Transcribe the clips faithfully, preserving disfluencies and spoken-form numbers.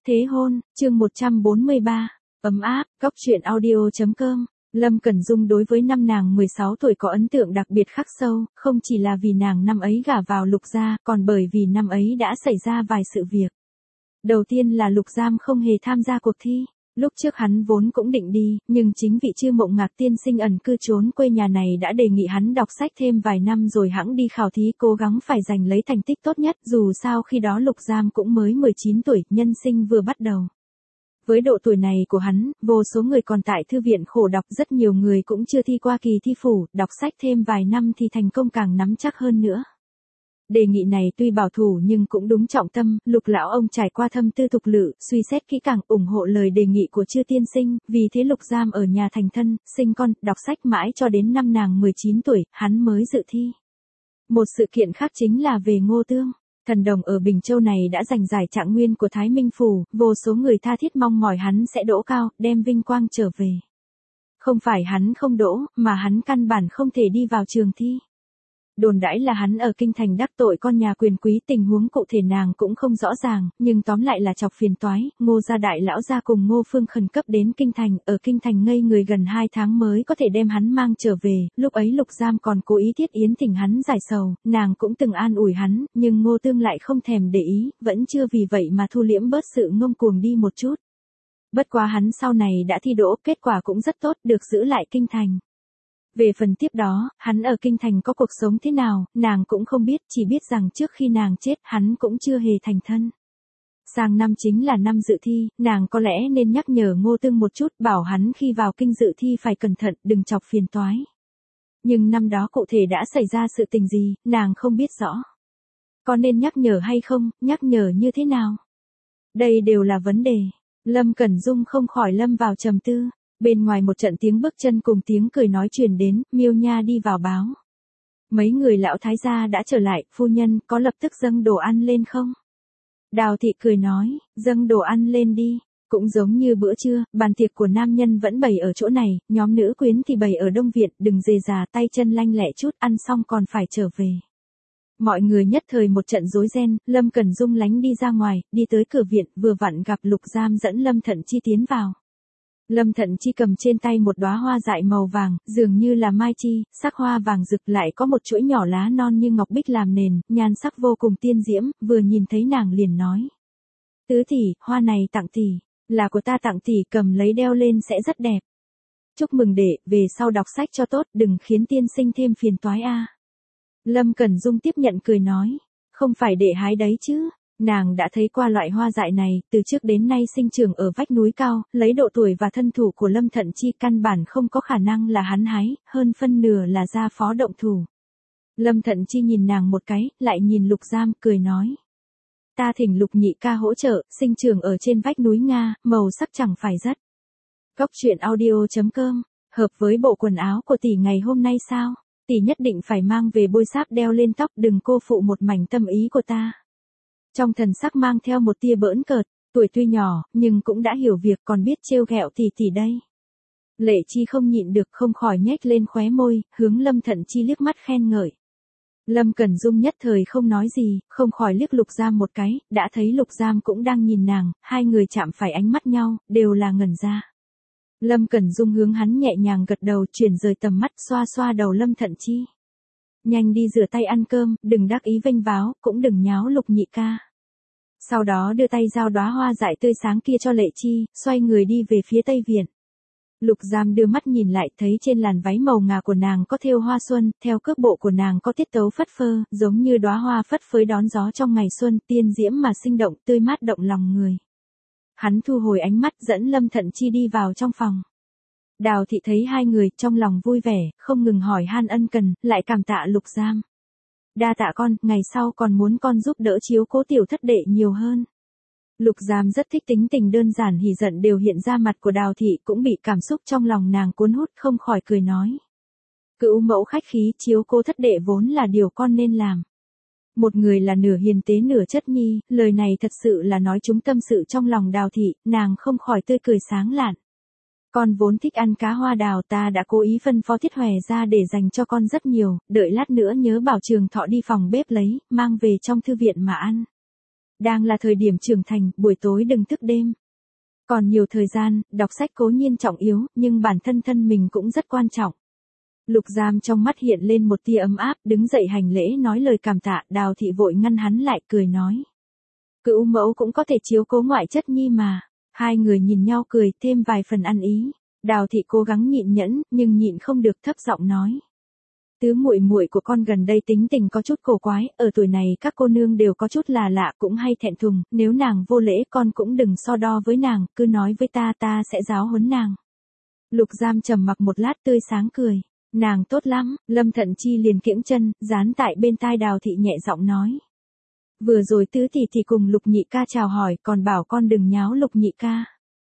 Thế hôn, chương một trăm bốn mươi ba, ấm áp, góc truyện audio chấm com. Lâm Cẩn Dung đối với năm nàng mười sáu tuổi có ấn tượng đặc biệt khắc sâu, không chỉ là vì nàng năm ấy gả vào Lục gia, còn bởi vì năm ấy đã xảy ra vài sự việc. Đầu tiên là Lục Giam không hề tham gia cuộc thi. Lúc trước hắn vốn cũng định đi, nhưng chính vị Chư Mộng Ngạc tiên sinh ẩn cư trốn quê nhà này đã đề nghị hắn đọc sách thêm vài năm rồi hẵng đi khảo thí, cố gắng phải giành lấy thành tích tốt nhất, dù sao khi đó Lục Giam cũng mới mười chín tuổi, nhân sinh vừa bắt đầu. Với độ tuổi này của hắn, vô số người còn tại thư viện khổ đọc, rất nhiều người cũng chưa thi qua kỳ thi phủ, đọc sách thêm vài năm thì thành công càng nắm chắc hơn nữa. Đề nghị này tuy bảo thủ nhưng cũng đúng trọng tâm, Lục lão ông trải qua thâm tư tục lự, suy xét kỹ càng, ủng hộ lời đề nghị của Chư tiên sinh, vì thế Lục Giam ở nhà thành thân, sinh con, đọc sách mãi cho đến năm nàng mười chín tuổi, hắn mới dự thi. Một sự kiện khác chính là về Ngô Tương. Thần đồng ở Bình Châu này đã giành giải trạng nguyên của Thái Minh Phủ, vô số người tha thiết mong mỏi hắn sẽ đỗ cao, đem vinh quang trở về. Không phải hắn không đỗ, mà hắn căn bản không thể đi vào trường thi. Đồn đãi là hắn ở kinh thành đắc tội con nhà quyền quý, tình huống cụ thể nàng cũng không rõ ràng, nhưng tóm lại là chọc phiền toái. Ngô gia đại lão gia cùng Ngô Phương khẩn cấp đến kinh thành, ở kinh thành ngây người gần hai tháng mới có thể đem hắn mang trở về. Lúc ấy Lục Giam còn cố ý thiết yến thỉnh hắn giải sầu, nàng cũng từng an ủi hắn, nhưng Ngô Tương lại không thèm để ý, vẫn chưa vì vậy mà thu liễm bớt sự ngông cuồng đi một chút. Bất quá hắn sau này đã thi đỗ, kết quả cũng rất tốt, được giữ lại kinh thành. Về phần tiếp đó, hắn ở kinh thành có cuộc sống thế nào, nàng cũng không biết, chỉ biết rằng trước khi nàng chết, hắn cũng chưa hề thành thân. Sang năm chính là năm dự thi, nàng có lẽ nên nhắc nhở Ngô Tương một chút, bảo hắn khi vào kinh dự thi phải cẩn thận, đừng chọc phiền toái. Nhưng năm đó cụ thể đã xảy ra sự tình gì, nàng không biết rõ. Có nên nhắc nhở hay không, nhắc nhở như thế nào? Đây đều là vấn đề. Lâm Cẩn Dung không khỏi lâm vào trầm tư. Bên ngoài một trận tiếng bước chân cùng tiếng cười nói truyền đến, Miêu Nha đi vào báo. Mấy người lão thái gia đã trở lại, phu nhân, có lập tức dâng đồ ăn lên không? Đào thị cười nói, dâng đồ ăn lên đi. Cũng giống như bữa trưa, bàn tiệc của nam nhân vẫn bày ở chỗ này, nhóm nữ quyến thì bày ở Đông Viện, đừng dề già tay chân lanh lẹ chút, ăn xong còn phải trở về. Mọi người nhất thời một trận rối ren, Lâm Cẩn Dung lánh đi ra ngoài, đi tới cửa viện, vừa vặn gặp Lục Giam dẫn Lâm Thận Chi tiến vào. Lâm Thận Chi cầm trên tay một đóa hoa dại màu vàng, dường như là mai chi, sắc hoa vàng rực, lại có một chuỗi nhỏ lá non như ngọc bích làm nền, nhan sắc vô cùng tiên diễm, vừa nhìn thấy nàng liền nói. Tứ tỷ, hoa này tặng tỷ, là của ta tặng tỷ, cầm lấy đeo lên sẽ rất đẹp. Chúc mừng đệ, về sau đọc sách cho tốt, đừng khiến tiên sinh thêm phiền toái a. Lâm Cẩn Dung tiếp nhận cười nói, không phải đệ hái đấy chứ. Nàng đã thấy qua loại hoa dại này, từ trước đến nay sinh trưởng ở vách núi cao, lấy độ tuổi và thân thủ của Lâm Thận Chi căn bản không có khả năng là hắn hái, hơn phân nửa là gia phó động thủ. Lâm Thận Chi nhìn nàng một cái, lại nhìn Lục Giam, cười nói. Ta thỉnh Lục nhị ca hỗ trợ, sinh trưởng ở trên vách núi Nga, màu sắc chẳng phải rất. Góc truyện audio chấm com, hợp với bộ quần áo của tỷ ngày hôm nay sao? Tỷ nhất định phải mang về bôi sáp đeo lên tóc, đừng cô phụ một mảnh tâm ý của ta. Trong thần sắc mang theo một tia bỡn cợt, tuổi tuy nhỏ, nhưng cũng đã hiểu việc, còn biết trêu ghẹo tỷ tỷ đây. Lệ Chi không nhịn được, không khỏi nhếch lên khóe môi, hướng Lâm Thận Chi liếc mắt khen ngợi. Lâm Cẩn Dung nhất thời không nói gì, không khỏi liếc Lục Giam một cái, đã thấy Lục Giam cũng đang nhìn nàng, hai người chạm phải ánh mắt nhau, đều là ngẩn ra. Lâm Cẩn Dung hướng hắn nhẹ nhàng gật đầu, chuyển rời tầm mắt, xoa xoa đầu Lâm Thận Chi. Nhanh đi rửa tay ăn cơm, đừng đắc ý vênh váo, cũng đừng nháo Lục nhị ca. Sau đó đưa tay giao đóa hoa dại tươi sáng kia cho Lệ Chi, xoay người đi về phía Tây Viện. Lục Giam đưa mắt nhìn lại, thấy trên làn váy màu ngà của nàng có thêu hoa xuân, theo cước bộ của nàng có tiết tấu phất phơ, giống như đóa hoa phất phới đón gió trong ngày xuân, tiên diễm mà sinh động, tươi mát động lòng người. Hắn thu hồi ánh mắt, dẫn Lâm Thận Chi đi vào trong phòng. Đào thị thấy hai người, trong lòng vui vẻ, không ngừng hỏi han ân cần, lại cảm tạ Lục Giam. Đa tạ con, ngày sau còn muốn con giúp đỡ chiếu cố tiểu thất đệ nhiều hơn. Lục Giam rất thích tính tình đơn giản hỉ giận đều hiện ra mặt của Đào thị, cũng bị cảm xúc trong lòng nàng cuốn hút, không khỏi cười nói. Cữu mẫu khách khí, chiếu cố thất đệ vốn là điều con nên làm. Một người là nửa hiền tế nửa chất nhi, lời này thật sự là nói trúng tâm sự trong lòng Đào thị, nàng không khỏi tươi cười sáng lạn. Con vốn thích ăn cá hoa đào, ta đã cố ý phân phó Thiết Hòe ra để dành cho con rất nhiều, đợi lát nữa nhớ bảo Trường Thọ đi phòng bếp lấy, mang về trong thư viện mà ăn. đang là thời điểm trưởng thành, buổi tối đừng thức đêm. Còn nhiều thời gian, đọc sách cố nhiên trọng yếu, nhưng bản thân thân mình cũng rất quan trọng. Lục Giam trong mắt hiện lên một tia ấm áp, đứng dậy hành lễ nói lời cảm tạ, Đào thị vội ngăn hắn lại, cười nói. Cữu mẫu cũng có thể chiếu cố ngoại chất nhi mà. Hai người nhìn nhau cười, thêm vài phần ăn ý. Đào thị cố gắng nhịn nhẫn, nhưng nhịn không được thấp giọng nói. Tứ muội muội của con gần đây tính tình có chút cổ quái, ở tuổi này các cô nương đều có chút là lạ, cũng hay thẹn thùng, nếu nàng vô lễ con cũng đừng so đo với nàng, cứ nói với ta ta sẽ giáo huấn nàng. Lục Giam trầm mặc một lát tươi sáng cười. Nàng tốt lắm, Lâm Thận Chi liền kiễng chân, dán tại bên tai Đào thị nhẹ giọng nói. Vừa rồi tứ tỷ thì cùng Lục nhị ca chào hỏi, còn bảo con đừng nháo Lục nhị ca.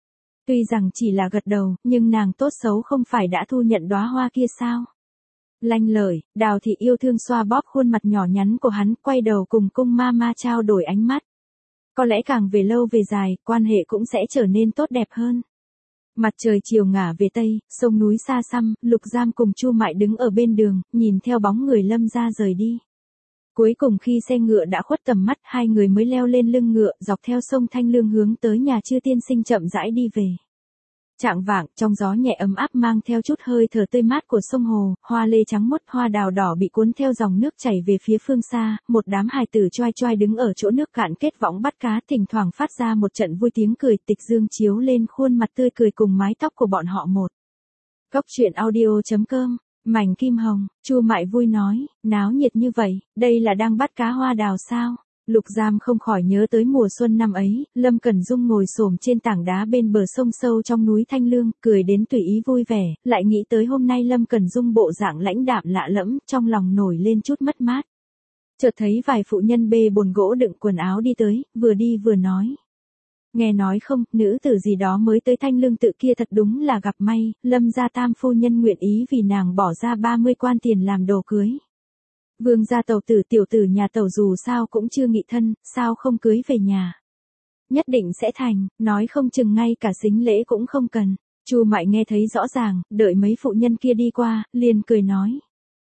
Tuy rằng chỉ là gật đầu, nhưng nàng tốt xấu không phải đã thu nhận đóa hoa kia sao? Lanh lời, Đào thị yêu thương xoa bóp khuôn mặt nhỏ nhắn của hắn, quay đầu cùng cung ma ma trao đổi ánh mắt. Có lẽ càng về lâu về dài, quan hệ cũng sẽ trở nên tốt đẹp hơn. Mặt trời chiều ngả về tây, sông núi xa xăm, Lục Giam cùng Chu Mại đứng ở bên đường, nhìn theo bóng người Lâm gia rời đi. Cuối cùng khi xe ngựa đã khuất tầm mắt, hai người mới leo lên lưng ngựa, dọc theo sông Thanh Lương hướng tới nhà Chư tiên sinh chậm rãi đi về. Chạng vạng, trong gió nhẹ ấm áp mang theo chút hơi thở tươi mát của sông hồ, hoa lê trắng muốt, hoa đào đỏ bị cuốn theo dòng nước chảy về phía phương xa, một đám hài tử choai choai đứng ở chỗ nước cạn kết võng bắt cá, thỉnh thoảng phát ra một trận vui tiếng cười, tịch dương chiếu lên khuôn mặt tươi cười cùng mái tóc của bọn họ một. Góc truyện audio chấm com, Mảnh Kim Hồng, Chu Mại vui nói, náo nhiệt như vậy, đây là đang bắt cá hoa đào sao? Lục Giam không khỏi nhớ tới mùa xuân năm ấy, Lâm Cẩn Dung ngồi xổm trên tảng đá bên bờ sông sâu trong núi Thanh Lương, cười đến tùy ý vui vẻ, lại nghĩ tới hôm nay Lâm Cẩn Dung bộ dạng lãnh đạm lạ lẫm, trong lòng nổi lên chút mất mát. Chợt thấy vài phụ nhân bê bồn gỗ đựng quần áo đi tới, vừa đi vừa nói. Nghe nói không, nữ tử gì đó mới tới Thanh Lương tự kia thật đúng là gặp may, Lâm gia tam phu nhân nguyện ý vì nàng bỏ ra ba mươi quan tiền làm đồ cưới. Vương gia tẩu tử tiểu tử nhà tẩu dù sao cũng chưa nghị thân, sao không cưới về nhà. Nhất định sẽ thành, nói không chừng ngay cả sính lễ cũng không cần. Chu Mại nghe thấy rõ ràng, đợi mấy phụ nhân kia đi qua, liền cười nói.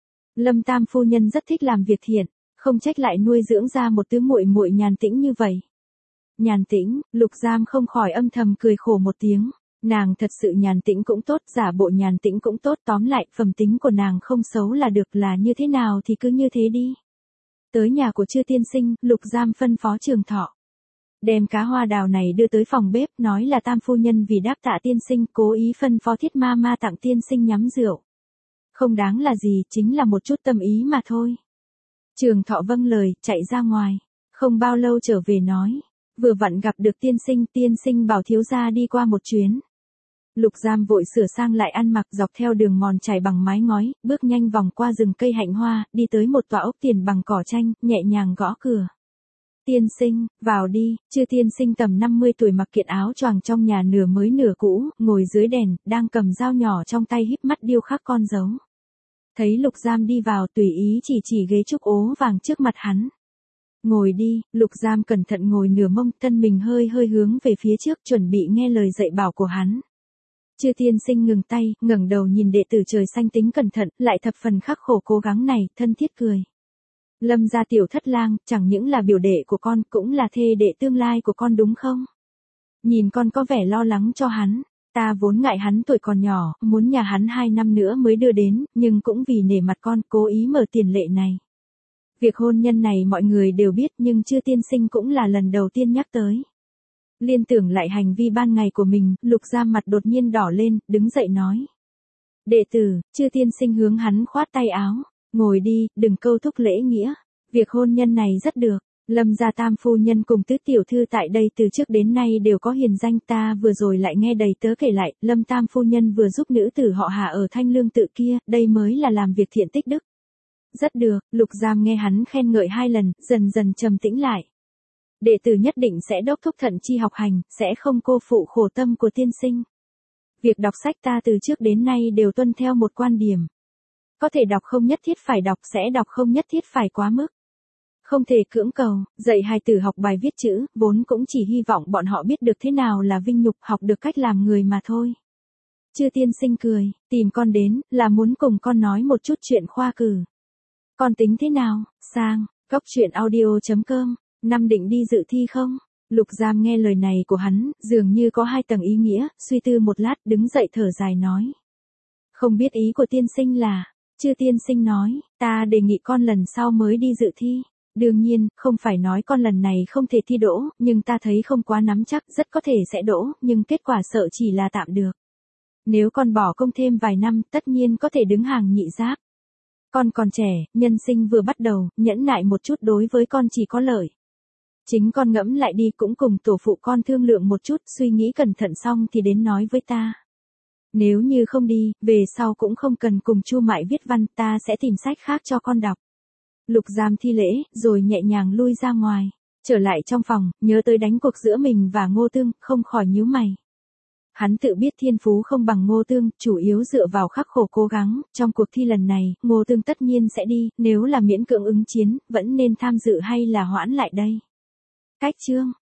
Lâm tam phu nhân rất thích làm việc thiện, không trách lại nuôi dưỡng ra một tứ muội muội nhàn tĩnh như vậy. Nhàn tĩnh, Lục Giam không khỏi âm thầm cười khổ một tiếng. Nàng thật sự nhàn tĩnh cũng tốt, giả bộ nhàn tĩnh cũng tốt, tóm lại, phẩm tính của nàng không xấu là được, là như thế nào thì cứ như thế đi. Tới nhà của Chư tiên sinh, Lục Giam phân phó Trường Thọ. Đem cá hoa đào này đưa tới phòng bếp, nói là tam phu nhân vì đáp tạ tiên sinh, cố ý phân phó Thiết ma ma tặng tiên sinh nhắm rượu. Không đáng là gì, chính là một chút tâm ý mà thôi. Trường Thọ vâng lời, chạy ra ngoài. Không bao lâu trở về nói. Vừa vặn gặp được tiên sinh, tiên sinh bảo thiếu gia đi qua một chuyến. Lục Giam vội sửa sang lại ăn mặc, dọc theo đường mòn trải bằng mái ngói, bước nhanh vòng qua rừng cây hạnh hoa, đi tới một tòa ốc tiền bằng cỏ tranh, nhẹ nhàng gõ cửa. Tiên sinh, vào đi. Chư tiên sinh tầm năm mươi tuổi mặc kiện áo choàng trong nhà nửa mới nửa cũ, ngồi dưới đèn, đang cầm dao nhỏ trong tay híp mắt điêu khắc con dấu. Thấy Lục Giam đi vào, tùy ý chỉ chỉ ghế trúc ố vàng trước mặt hắn. Ngồi đi. Lục Giam cẩn thận ngồi nửa mông, thân mình hơi hơi hướng về phía trước, chuẩn bị nghe lời dạy bảo của hắn. Chư tiên sinh ngừng tay, ngẩng đầu nhìn đệ tử trời xanh tính cẩn thận, lại thập phần khắc khổ cố gắng này, thân thiết cười. Lâm gia tiểu thất lang, chẳng những là biểu đệ của con, cũng là thê đệ tương lai của con đúng không? Nhìn con có vẻ lo lắng cho hắn, ta vốn ngại hắn tuổi còn nhỏ, muốn nhà hắn hai năm nữa mới đưa đến, nhưng cũng vì nể mặt con, cố ý mở tiền lệ này. Việc hôn nhân này mọi người đều biết, nhưng Chư tiên sinh cũng là lần đầu tiên nhắc tới. Liên tưởng lại hành vi ban ngày của mình, Lục Giam mặt đột nhiên đỏ lên, đứng dậy nói. Đệ tử, Chư tiên sinh hướng hắn khoát tay áo. Ngồi đi, đừng câu thúc lễ nghĩa. Việc hôn nhân này rất được. Lâm gia tam phu nhân cùng tứ tiểu thư tại đây từ trước đến nay đều có hiền danh, ta vừa rồi lại nghe đầy tớ kể lại, Lâm tam phu nhân vừa giúp nữ tử họ Hà ở Thanh Lương tự kia, đây mới là làm việc thiện tích đức. Rất được. Lục Giam nghe hắn khen ngợi hai lần, dần dần trầm tĩnh lại. Đệ tử nhất định sẽ đốc thúc Thận Chi học hành, sẽ không cô phụ khổ tâm của tiên sinh. Việc đọc sách ta từ trước đến nay đều tuân theo một quan điểm. Có thể đọc không nhất thiết phải đọc, sẽ đọc không nhất thiết phải quá mức. Không thể cưỡng cầu, dạy hài tử học bài viết chữ, vốn cũng chỉ hy vọng bọn họ biết được thế nào là vinh nhục, học được cách làm người mà thôi. Chư tiên sinh cười, tìm con đến, là muốn cùng con nói một chút chuyện khoa cử. Con tính thế nào, sang, góc truyện audio chấm com Năm định đi dự thi không? Lục Giam nghe lời này của hắn, dường như có hai tầng ý nghĩa, suy tư một lát đứng dậy thở dài nói. Không biết ý của tiên sinh là, Chư tiên sinh nói, ta đề nghị con lần sau mới đi dự thi. Đương nhiên, không phải nói con lần này không thể thi đỗ, nhưng ta thấy không quá nắm chắc, rất có thể sẽ đỗ, nhưng kết quả sợ chỉ là tạm được. Nếu con bỏ công thêm vài năm, tất nhiên có thể đứng hàng nhị giáp. Con còn trẻ, nhân sinh vừa bắt đầu, nhẫn nại một chút đối với con chỉ có lợi. Chính con ngẫm lại đi, cũng cùng tổ phụ con thương lượng một chút, suy nghĩ cẩn thận xong thì đến nói với ta. Nếu như không đi, về sau cũng không cần cùng Chu Mại viết văn, ta sẽ tìm sách khác cho con đọc. Lục Giam thi lễ, rồi nhẹ nhàng lui ra ngoài. Trở lại trong phòng, nhớ tới đánh cuộc giữa mình và Ngô Tương, không khỏi nhíu mày. Hắn tự biết thiên phú không bằng Ngô Tương, chủ yếu dựa vào khắc khổ cố gắng, trong cuộc thi lần này, Ngô Tương tất nhiên sẽ đi, nếu là miễn cưỡng ứng chiến, vẫn nên tham dự hay là hoãn lại đây. Cách chương